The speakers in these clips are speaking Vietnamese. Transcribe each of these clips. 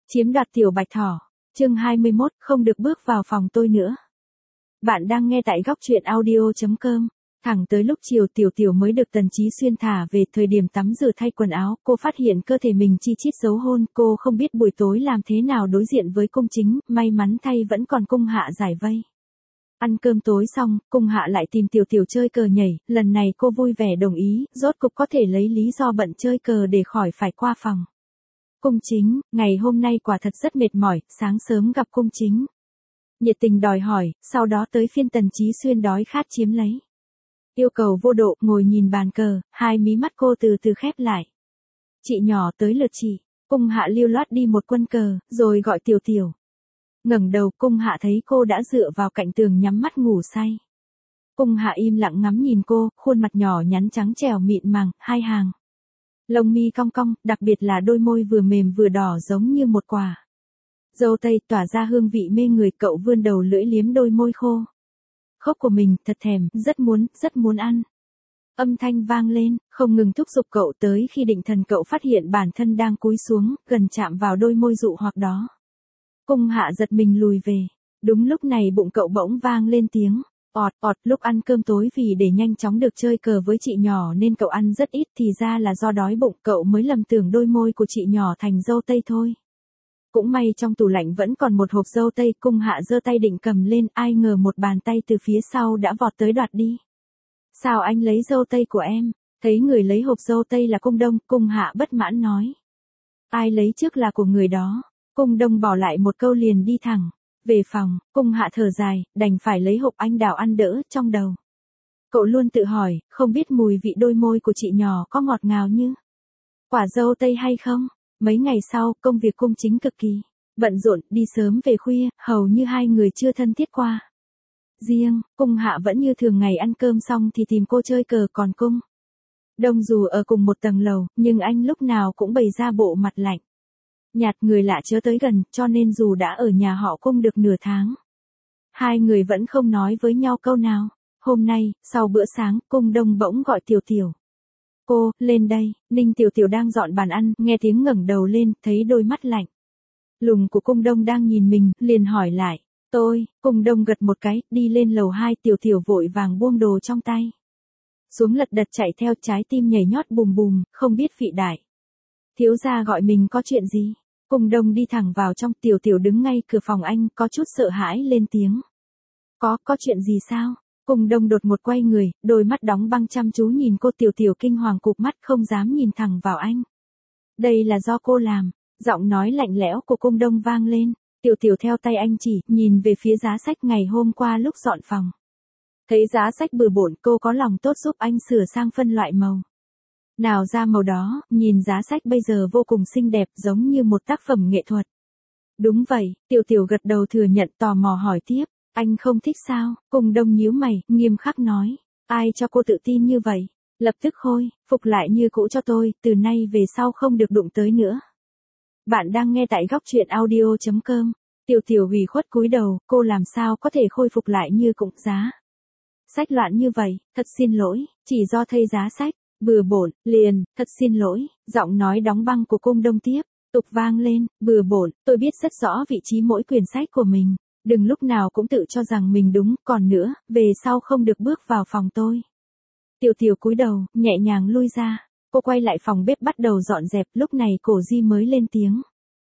Chiếm đoạt tiểu bạch thỏ. Chương 21, không được bước vào phòng tôi nữa. Bạn đang nghe tại góc truyện audio.com. Thẳng tới lúc chiều Tiểu Tiểu mới được Tần Chí Xuyên thả về. Thời điểm tắm rửa thay quần áo, cô phát hiện cơ thể mình chi chít dấu hôn. Cô không biết buổi tối làm thế nào đối diện với cung chính, may mắn thay vẫn còn cung hạ giải vây. Ăn cơm tối xong, cung hạ lại tìm Tiểu Tiểu chơi cờ nhảy. Lần này cô vui vẻ đồng ý, rốt cục có thể lấy lý do bận chơi cờ để khỏi phải qua phòng. Cung chính, ngày hôm nay quả thật rất mệt mỏi, sáng sớm gặp cung chính. Nhiệt tình đòi hỏi, sau đó tới phiên Tần Chí Xuyên đói khát chiếm lấy. Yêu cầu vô độ, ngồi nhìn bàn cờ, hai mí mắt cô từ từ khép lại. Chị nhỏ tới lượt chị, cung hạ lưu loát đi một quân cờ, rồi gọi Tiểu Tiểu. Ngẩng đầu, cung hạ thấy cô đã dựa vào cạnh tường nhắm mắt ngủ say. Cung hạ im lặng ngắm nhìn cô, khuôn mặt nhỏ nhắn trắng trẻo mịn màng, hai hàng. Lông mi cong cong, đặc biệt là đôi môi vừa mềm vừa đỏ giống như một quả dâu tây tỏa ra hương vị mê người. Cậu vươn đầu lưỡi liếm đôi môi khô khốc của mình, thật thèm, rất muốn ăn. Âm thanh vang lên, không ngừng thúc giục cậu, tới khi định thần cậu phát hiện bản thân đang cúi xuống, gần chạm vào đôi môi dụ hoặc đó. Cung hạ giật mình lùi về. Đúng lúc này bụng cậu bỗng vang lên tiếng ọt ọt. Lúc ăn cơm tối vì để nhanh chóng được chơi cờ với chị nhỏ nên cậu ăn rất ít, thì ra là do đói bụng, cậu mới lầm tưởng đôi môi của chị nhỏ thành dâu tây thôi. Cũng may trong tủ lạnh vẫn còn một hộp dâu tây. Cung hạ giơ tay định cầm lên, ai ngờ một bàn tay từ phía sau đã vọt tới đoạt đi. Sao anh lấy dâu tây của em? Thấy người lấy hộp dâu tây là Cung Đông, cung hạ bất mãn nói. Ai lấy trước là của người đó. Cung Đông bỏ lại một câu liền đi thẳng về phòng. Cung hạ thở dài, đành phải lấy hộp anh đào ăn đỡ. Trong đầu cậu luôn tự hỏi, không biết mùi vị đôi môi của chị nhỏ có ngọt ngào như quả dâu tây hay không. Mấy ngày sau, công việc cung chính cực kỳ bận rộn, đi sớm về khuya, hầu như hai người chưa thân thiết qua. Riêng, cung hạ vẫn như thường ngày ăn cơm xong thì tìm cô chơi cờ, còn Cung Đông dù ở cùng một tầng lầu, nhưng anh lúc nào cũng bày ra bộ mặt lạnh nhạt, người lạ chớ tới gần, cho nên dù đã ở nhà họ Cung được nửa tháng, hai người vẫn không nói với nhau câu nào. Hôm nay, sau bữa sáng, Cung Đông bỗng gọi Tiểu Tiểu. Cô, lên đây. Ninh Tiểu Tiểu đang dọn bàn ăn, nghe tiếng ngẩng đầu lên, thấy đôi mắt lạnh lùng của Cung Đông đang nhìn mình, liền hỏi lại. Tôi. Cung Đông gật một cái, đi lên lầu 2. Tiểu Tiểu vội vàng buông đồ trong tay xuống, lật đật chạy theo, trái tim nhảy nhót bùm bùm, không biết vị đại thiếu gia gọi mình có chuyện gì. Cung Đông đi thẳng vào trong. Tiểu Tiểu đứng ngay cửa phòng anh, có chút sợ hãi lên tiếng. Có chuyện gì sao? Cung Đông đột ngột quay người, đôi mắt đóng băng chăm chú nhìn cô. Tiểu Tiểu kinh hoàng cụp mắt, không dám nhìn thẳng vào anh. Đây là do cô làm. Giọng nói lạnh lẽo của Cung Đông vang lên. Tiểu Tiểu theo tay anh chỉ, nhìn về phía giá sách ngày hôm qua lúc dọn phòng. Thấy giá sách bừa bộn, cô có lòng tốt giúp anh sửa sang phân loại màu nào ra màu đó. Nhìn giá sách bây giờ vô cùng xinh đẹp, giống như một tác phẩm nghệ thuật. Đúng vậy. Tiểu Tiểu gật đầu thừa nhận, tò mò hỏi tiếp. Anh không thích sao? Cung Đông nhíu mày, nghiêm khắc nói. Ai cho cô tự tin như vậy? Lập tức khôi phục lại như cũ cho tôi, từ nay về sau không được đụng tới nữa. Bạn đang nghe tại góc truyện audio.com. Tiểu Tiểu ủy khuất cúi đầu, cô làm sao có thể khôi phục lại như cũ, giá sách loạn như vậy. Thật xin lỗi, chỉ do thay giá sách bừa bộn, liền, thật xin lỗi. Giọng nói đóng băng của Cung Đông tiếp tục vang lên. Bừa bộn, tôi biết rất rõ vị trí mỗi quyển sách của mình. Đừng lúc nào cũng tự cho rằng mình đúng, còn nữa, về sau không được bước vào phòng tôi. Tiểu Tiểu cúi đầu, nhẹ nhàng lui ra. Cô quay lại phòng bếp bắt đầu dọn dẹp, lúc này Cổ Di mới lên tiếng.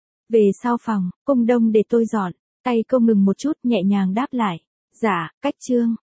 Về sau phòng, Cung Đông để tôi dọn. Tay cô ngừng một chút, nhẹ nhàng đáp lại. Dạ, cách chương.